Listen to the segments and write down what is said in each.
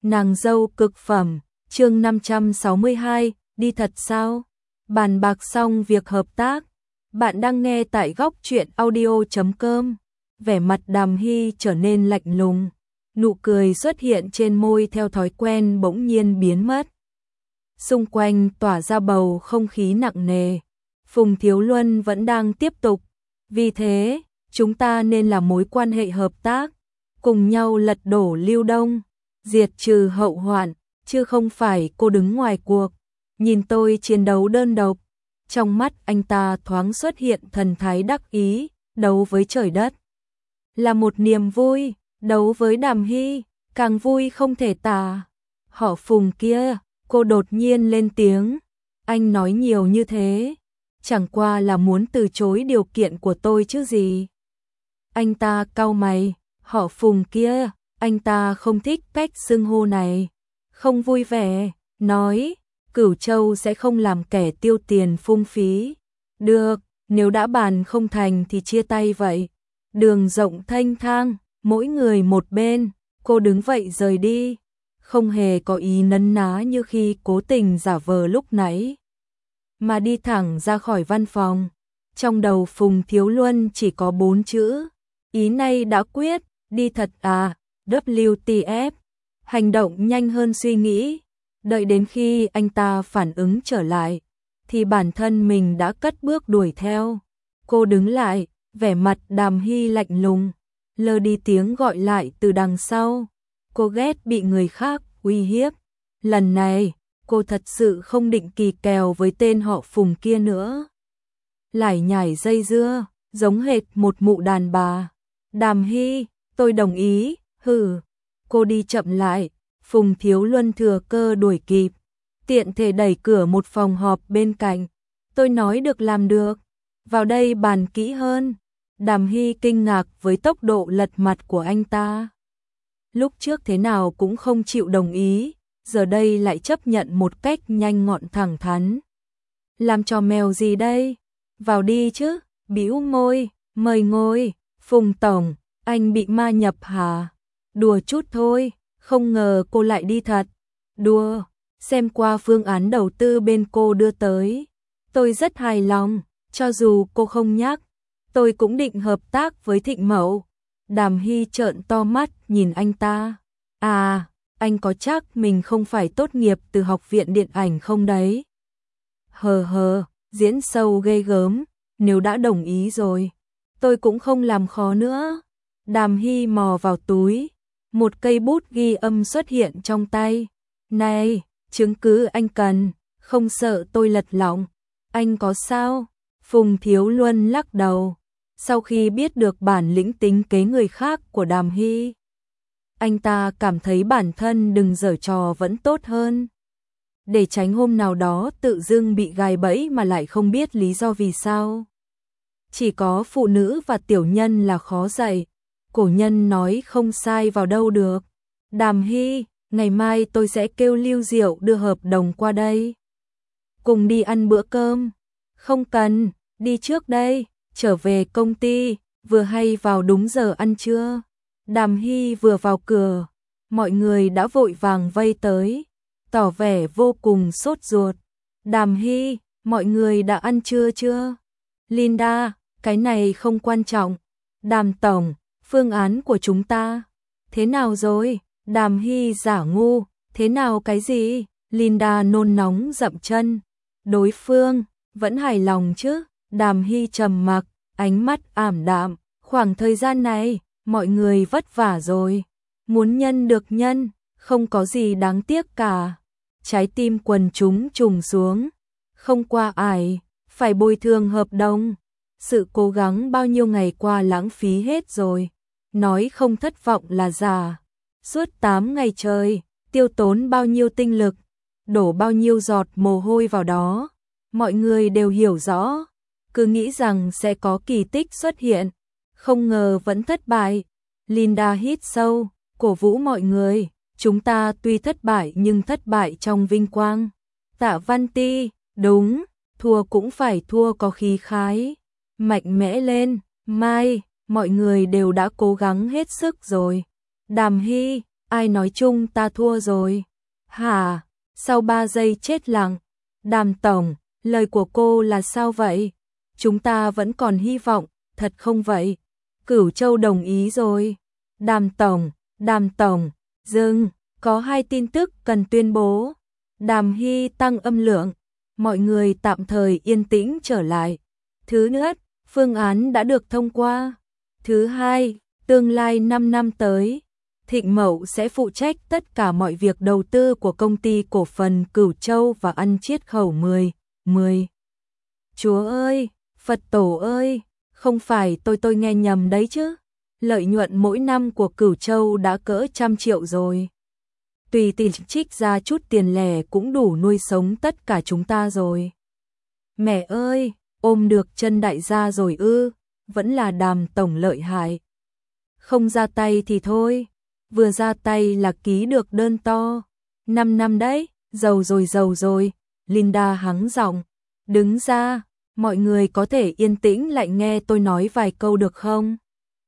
Nàng dâu cực phẩm, chương 562, đi thật sao? Bàn bạc xong việc hợp tác. Bạn đang nghe tại góc truyện audio.com. Vẻ mặt Đàm Hy trở nên lạnh lùng. Nụ cười xuất hiện trên môi theo thói quen bỗng nhiên biến mất. Xung quanh tỏa ra bầu không khí nặng nề. Phùng Thiếu Luân vẫn đang tiếp tục. Vì thế, chúng ta nên là mối quan hệ hợp tác. Cùng nhau lật đổ Lưu Đông, diệt trừ hậu hoạn, chứ không phải cô đứng ngoài cuộc. Nhìn tôi chiến đấu đơn độc. Trong mắt anh ta thoáng xuất hiện thần thái đắc ý, đấu với trời đất. Là một niềm vui, đấu với Đàm Hy, càng vui không thể tả. Họ Phùng kia, cô đột nhiên lên tiếng. Anh nói nhiều như thế, chẳng qua là muốn từ chối điều kiện của tôi chứ gì. Anh ta cau mày, họ Phùng kia, anh ta không thích cách xưng hô này. Không vui vẻ, nói, Cửu Châu sẽ không làm kẻ tiêu tiền phung phí. Được, nếu đã bàn không thành thì chia tay vậy. Đường rộng thênh thang, mỗi người một bên, cô đứng vậy rời đi. Không hề có ý nấn ná như khi cố tình giả vờ lúc nãy. Mà đi thẳng ra khỏi văn phòng. Trong đầu Phùng Thiếu Luân chỉ có 4 chữ. Ý này đã quyết, đi thật à, WTF. Hành động nhanh hơn suy nghĩ. Đợi đến khi anh ta phản ứng trở lại, thì bản thân mình đã cất bước đuổi theo. Cô đứng lại, vẻ mặt Đàm Hy lạnh lùng, lơ đi tiếng gọi lại từ đằng sau. Cô ghét bị người khác uy hiếp. Lần này, cô thật sự không định kỳ kèo với tên họ Phùng kia nữa. Lải nhải dây dưa, giống hệt một mụ đàn bà. Đàm Hy, tôi đồng ý, hừ. Cô đi chậm lại. Phùng Thiếu Luân thừa cơ đuổi kịp, tiện thể đẩy cửa một phòng họp bên cạnh. Tôi nói được làm được, vào đây bàn kỹ hơn. Đàm Hy kinh ngạc với tốc độ lật mặt của anh ta. Lúc trước thế nào cũng không chịu đồng ý, giờ đây lại chấp nhận một cách nhanh gọn thẳng thắn. Làm trò mèo gì đây? Vào đi chứ, bĩu môi, mời ngồi. Phùng Tổng, anh bị ma nhập hả? Đùa chút thôi. Không ngờ cô lại đi thật. Đùa, xem qua phương án đầu tư bên cô đưa tới. Tôi rất hài lòng, cho dù cô không nhắc, tôi cũng định hợp tác với Thịnh Mậu. Đàm Hy trợn to mắt nhìn anh ta. À, anh có chắc mình không phải tốt nghiệp từ học viện điện ảnh không đấy? Hờ, diễn sâu ghê gớm, nếu đã đồng ý rồi, tôi cũng không làm khó nữa. Đàm Hy mò vào túi. Một cây bút ghi âm xuất hiện trong tay. Này, chứng cứ anh cần, không sợ tôi lật lọng. Anh có sao? Phùng Thiếu Luân lắc đầu. Sau khi biết được bản lĩnh tính kế người khác của Đàm Hy, anh ta cảm thấy bản thân đừng giở trò vẫn tốt hơn. Để tránh hôm nào đó tự dưng bị gài bẫy mà lại không biết lý do vì sao. Chỉ có phụ nữ và tiểu nhân là khó dạy. Cổ nhân nói không sai vào đâu được. Đàm Hy, ngày mai tôi sẽ kêu Lưu Diệu đưa hợp đồng qua đây. Cùng đi ăn bữa cơm. Không cần, đi trước đây, trở về công ty, vừa hay vào đúng giờ ăn trưa. Đàm Hy vừa vào cửa, mọi người đã vội vàng vây tới, tỏ vẻ vô cùng sốt ruột. Đàm Hy, mọi người đã ăn trưa chưa? Linda, cái này không quan trọng. Đàm Tổng, phương án của chúng ta thế nào rồi? Đàm Hy giả ngu, thế nào cái gì? Linda nôn nóng dậm chân. Đối phương vẫn hài lòng chứ? Đàm Hy trầm mặc, ánh mắt ảm đạm. Khoảng thời gian này, mọi người vất vả rồi. Muốn nhân được nhân, không có gì đáng tiếc cả. Trái tim quần chúng trùng xuống. Không qua ải, phải bồi thường hợp đồng. Sự cố gắng bao nhiêu ngày qua lãng phí hết rồi. Nói không thất vọng là giả. Suốt 8 ngày trời, tiêu tốn bao nhiêu tinh lực, đổ bao nhiêu giọt mồ hôi vào đó. Mọi người đều hiểu rõ, cứ nghĩ rằng sẽ có kỳ tích xuất hiện, không ngờ vẫn thất bại. Linda hít sâu, cổ vũ mọi người, chúng ta tuy thất bại nhưng thất bại trong vinh quang. Tạ Văn Ti, đúng, thua cũng phải thua có khí khái, mạnh mẽ lên, mai, mọi người đều đã cố gắng hết sức rồi. Đàm Hy, ai nói chung ta thua rồi? Hả? Sau 3 giây chết lặng, Đàm tổng, lời của cô là sao vậy? Chúng ta vẫn còn hy vọng, thật không vậy? Cửu Châu đồng ý rồi. Đàm tổng, dừng, có 2 tin tức cần tuyên bố. Đàm Hy tăng âm lượng, mọi người tạm thời yên tĩnh trở lại. Thứ nhất, phương án đã được thông qua. Thứ hai, tương lai 5 năm tới, Thịnh Mậu sẽ phụ trách tất cả mọi việc đầu tư của công ty cổ phần Cửu Châu và ăn chiết khấu 10. Chúa ơi, Phật tổ ơi, không phải tôi nghe nhầm đấy chứ. Lợi nhuận mỗi năm của Cửu Châu đã cỡ 100 triệu rồi. Tùy tỷ trích ra chút tiền lẻ cũng đủ nuôi sống tất cả chúng ta rồi. Mẹ ơi, ôm được chân đại gia rồi ư, vẫn là Đàm tổng lợi hại. Không ra tay thì thôi, vừa ra tay là ký được đơn to. 5 năm đấy, giàu rồi. Linda hắng giọng, đứng ra, mọi người có thể yên tĩnh lại nghe tôi nói vài câu được không?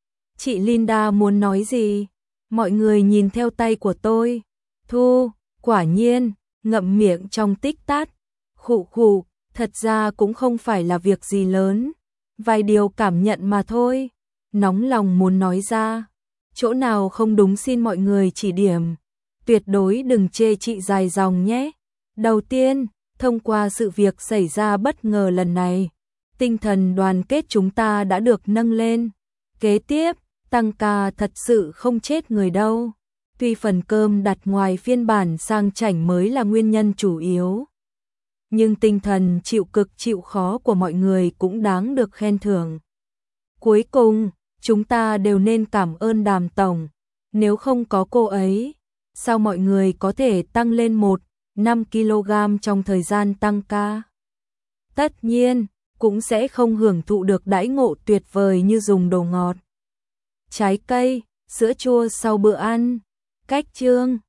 Chị Linda muốn nói gì? Mọi người nhìn theo tay của tôi. Thu, quả nhiên, ngậm miệng trong tích tắc. Khụ, thật ra cũng không phải là việc gì lớn. Vài điều cảm nhận mà thôi. Nóng lòng muốn nói ra. Chỗ nào không đúng xin mọi người chỉ điểm. Tuyệt đối đừng chê chị dài dòng nhé. Đầu tiên, thông qua sự việc xảy ra bất ngờ lần này, tinh thần đoàn kết chúng ta đã được nâng lên. Kế tiếp, tăng ca thật sự không chết người đâu. Tuy phần cơm đặt ngoài phiên bản sang chảnh mới là nguyên nhân chủ yếu, nhưng tinh thần chịu cực chịu khó của mọi người cũng đáng được khen thưởng. Cuối cùng, chúng ta đều nên cảm ơn Đàm tổng. Nếu không có cô ấy, sao mọi người có thể tăng lên 5 kg trong thời gian tăng ca? Tất nhiên, cũng sẽ không hưởng thụ được đãi ngộ tuyệt vời như dùng đồ ngọt, trái cây, sữa chua sau bữa ăn. Cách chương